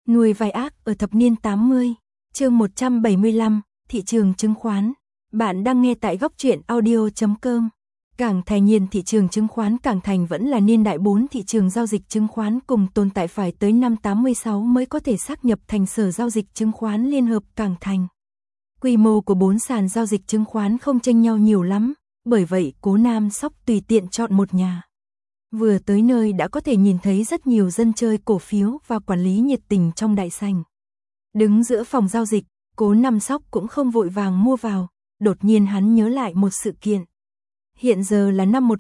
Nuôi vai ác ở thập niên 80, chương 175, thị trường chứng khoán. Bạn đang nghe tại góc truyện audio.com. Cảng Thành Nhiên. Thị trường chứng khoán Cảng Thành vẫn là niên đại 4 thị trường giao dịch chứng khoán cùng tồn tại phải tới năm 86 mới có thể sáp nhập thành Sở Giao dịch Chứng khoán Liên hợp Cảng Thành. Quy mô của 4 sàn giao dịch chứng khoán không chênh nhau nhiều lắm, bởi vậy Cố Nam Sóc tùy tiện chọn một nhà. Vừa tới nơi đã có thể nhìn thấy rất nhiều dân chơi cổ phiếu và quản lý nhiệt tình trong đại sảnh. Đứng giữa phòng giao dịch, Cố Nam Sóc cũng không vội vàng mua vào, đột nhiên hắn nhớ lại một sự kiện. Hiện giờ là năm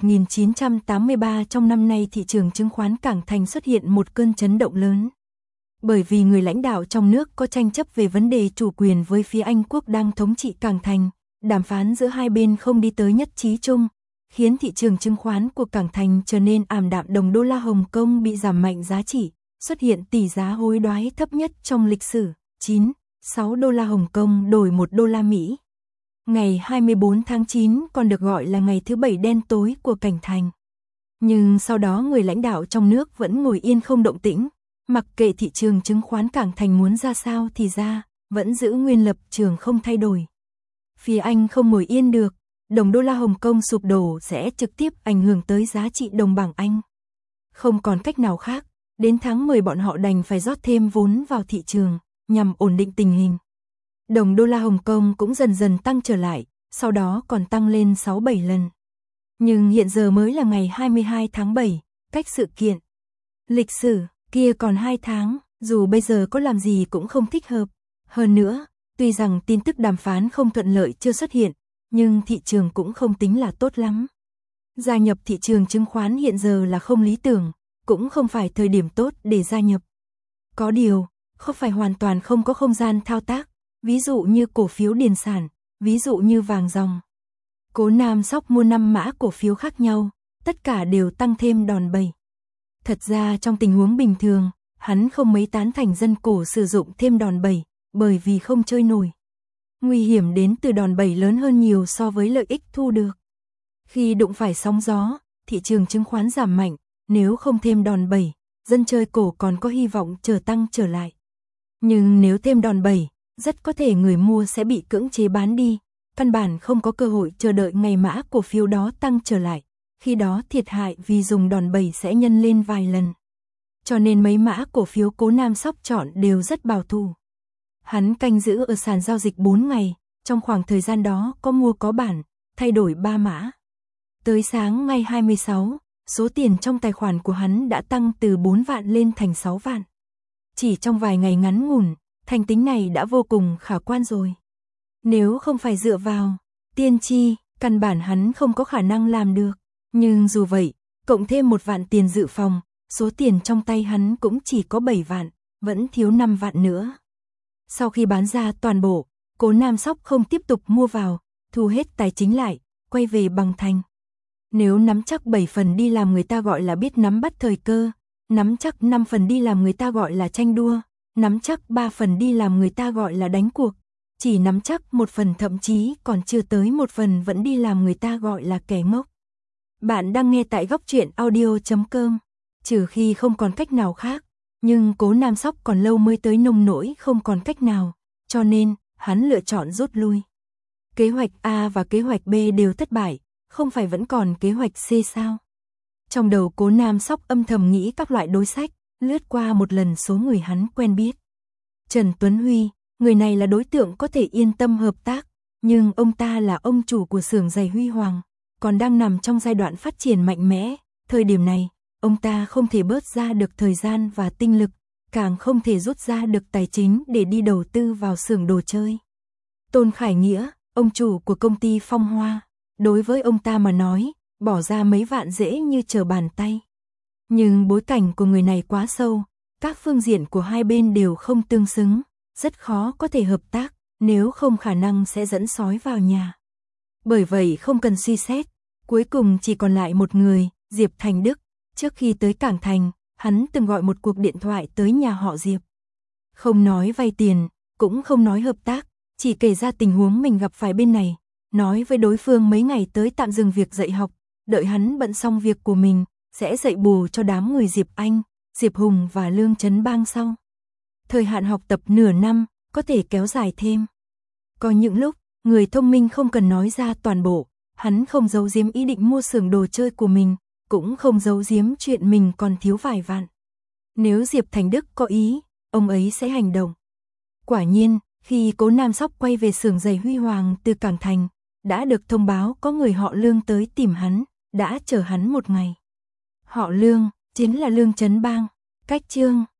1983, trong năm nay thị trường chứng khoán Cảng Thành xuất hiện một cơn chấn động lớn. Bởi vì người lãnh đạo trong nước có tranh chấp về vấn đề chủ quyền với phía Anh quốc đang thống trị Cảng Thành, đàm phán giữa hai bên không đi tới nhất trí chung, khiến thị trường chứng khoán của Cảng Thành trở nên ảm đạm. Đồng đô la Hồng Kông bị giảm mạnh giá trị, xuất hiện tỷ giá hối đoái thấp nhất trong lịch sử, 9,6 đô la Hồng Kông đổi 1 đô la Mỹ. Ngày 24 tháng 9 còn được gọi là ngày thứ bảy đen tối của Cảng Thành. Nhưng sau đó người lãnh đạo trong nước vẫn ngồi yên không động tĩnh, mặc kệ thị trường chứng khoán Cảng Thành muốn ra sao thì ra, vẫn giữ nguyên lập trường không thay đổi. Phía Anh không ngồi yên được, đồng đô la Hồng Kông sụp đổ sẽ trực tiếp ảnh hưởng tới giá trị đồng bảng Anh. Không còn cách nào khác, đến tháng 10 bọn họ đành phải rót thêm vốn vào thị trường, nhằm ổn định tình hình. Đồng đô la Hồng Kông cũng dần dần tăng trở lại, sau đó còn tăng lên 6-7 lần. Nhưng hiện giờ mới là ngày 22 tháng 7, cách sự kiện lịch sử kia còn 2 tháng, dù bây giờ có làm gì cũng không thích hợp. Hơn nữa, tuy rằng tin tức đàm phán không thuận lợi chưa xuất hiện, nhưng thị trường cũng không tính là tốt lắm. Gia nhập thị trường chứng khoán hiện giờ là không lý tưởng, cũng không phải thời điểm tốt để gia nhập. Có điều, không phải hoàn toàn không có không gian thao tác, ví dụ như cổ phiếu điền sản, ví dụ như vàng ròng. Cố Nam Sóc mua 5 mã cổ phiếu khác nhau, tất cả đều tăng thêm đòn bẩy. Thật ra trong tình huống bình thường, hắn không mấy tán thành dân cổ sử dụng thêm đòn bẩy, bởi vì không chơi nổi. Nguy hiểm đến từ đòn bẩy lớn hơn nhiều so với lợi ích thu được. Khi đụng phải sóng gió, thị trường chứng khoán giảm mạnh, nếu không thêm đòn bẩy, dân chơi cổ còn có hy vọng tăng trở lại. Nhưng nếu thêm đòn bẩy, rất có thể người mua sẽ bị cưỡng chế bán đi, căn bản không có cơ hội chờ đợi ngày mã cổ phiếu đó tăng trở lại, khi đó thiệt hại vì dùng đòn bẩy sẽ nhân lên vài lần. Cho nên mấy mã cổ phiếu Cố Nam Sóc chọn đều rất bảo thủ. Hắn canh giữ ở sàn giao dịch 4 ngày, trong khoảng thời gian đó có mua có bản, thay đổi 3 mã. Tới sáng ngày 26, số tiền trong tài khoản của hắn đã tăng từ 4 vạn lên thành 6 vạn. Chỉ trong vài ngày ngắn ngủn, thành tính này đã vô cùng khả quan rồi. Nếu không phải dựa vào tiên tri, căn bản hắn không có khả năng làm được. Nhưng dù vậy, cộng thêm 1 vạn tiền dự phòng, số tiền trong tay hắn cũng chỉ có 7 vạn, vẫn thiếu 5 vạn nữa. Sau khi bán ra toàn bộ, Cố Nam Sóc không tiếp tục mua vào, thu hết tài chính lại, quay về bằng thành. Nếu nắm chắc 7 phần đi làm người ta gọi là biết nắm bắt thời cơ, nắm chắc 5 phần đi làm người ta gọi là tranh đua, nắm chắc 3 phần đi làm người ta gọi là đánh cuộc, chỉ nắm chắc 1 phần thậm chí còn chưa tới 1 phần vẫn đi làm người ta gọi là kẻ ngốc. Bạn đang nghe tại góc truyện audio.com, trừ khi không còn cách nào khác, nhưng Cố Nam Sóc còn lâu mới tới nông nỗi không còn cách nào, cho nên hắn lựa chọn rút lui. Kế hoạch A và kế hoạch B đều thất bại, không phải vẫn còn kế hoạch C sao? Trong đầu Cố Nam Sóc âm thầm nghĩ các loại đối sách, lướt qua một lần số người hắn quen biết. Trần Tuấn Huy, người này là đối tượng có thể yên tâm hợp tác, nhưng ông ta là ông chủ của xưởng giày Huy Hoàng, còn đang nằm trong giai đoạn phát triển mạnh mẽ, thời điểm này, ông ta không thể bớt ra được thời gian và tinh lực, càng không thể rút ra được tài chính để đi đầu tư vào xưởng đồ chơi. Tôn Khải Nghĩa, ông chủ của công ty Phong Hoa, đối với ông ta mà nói, bỏ ra mấy vạn dễ như trở bàn tay. Nhưng bối cảnh của người này quá sâu, các phương diện của hai bên đều không tương xứng, rất khó có thể hợp tác, nếu không khả năng sẽ dẫn sói vào nhà. Bởi vậy không cần suy xét, cuối cùng chỉ còn lại một người, Diệp Thành Đức. Trước khi tới Cảng Thành, hắn từng gọi một cuộc điện thoại tới nhà họ Diệp. Không nói vay tiền, cũng không nói hợp tác, chỉ kể ra tình huống mình gặp phải bên này, nói với đối phương mấy ngày tới tạm dừng việc dạy học, đợi hắn bận xong việc của mình, sẽ dạy bù cho đám người Diệp Anh, Diệp Hùng và Lương Trấn Bang sau. Thời hạn học tập nửa năm, có thể kéo dài thêm. Có những lúc, người thông minh không cần nói ra toàn bộ, hắn không giấu giếm ý định mua xưởng đồ chơi của mình, cũng không giấu giếm chuyện mình còn thiếu vài vạn. Nếu Diệp Thành Đức có ý, ông ấy sẽ hành động. Quả nhiên, khi Cố Nam Sóc quay về xưởng giày Huy Hoàng từ Cảng Thành, đã được thông báo có người họ Lương tới tìm hắn, đã chờ hắn một ngày. Họ Lương, chính là Lương Chấn Bang. Cách chương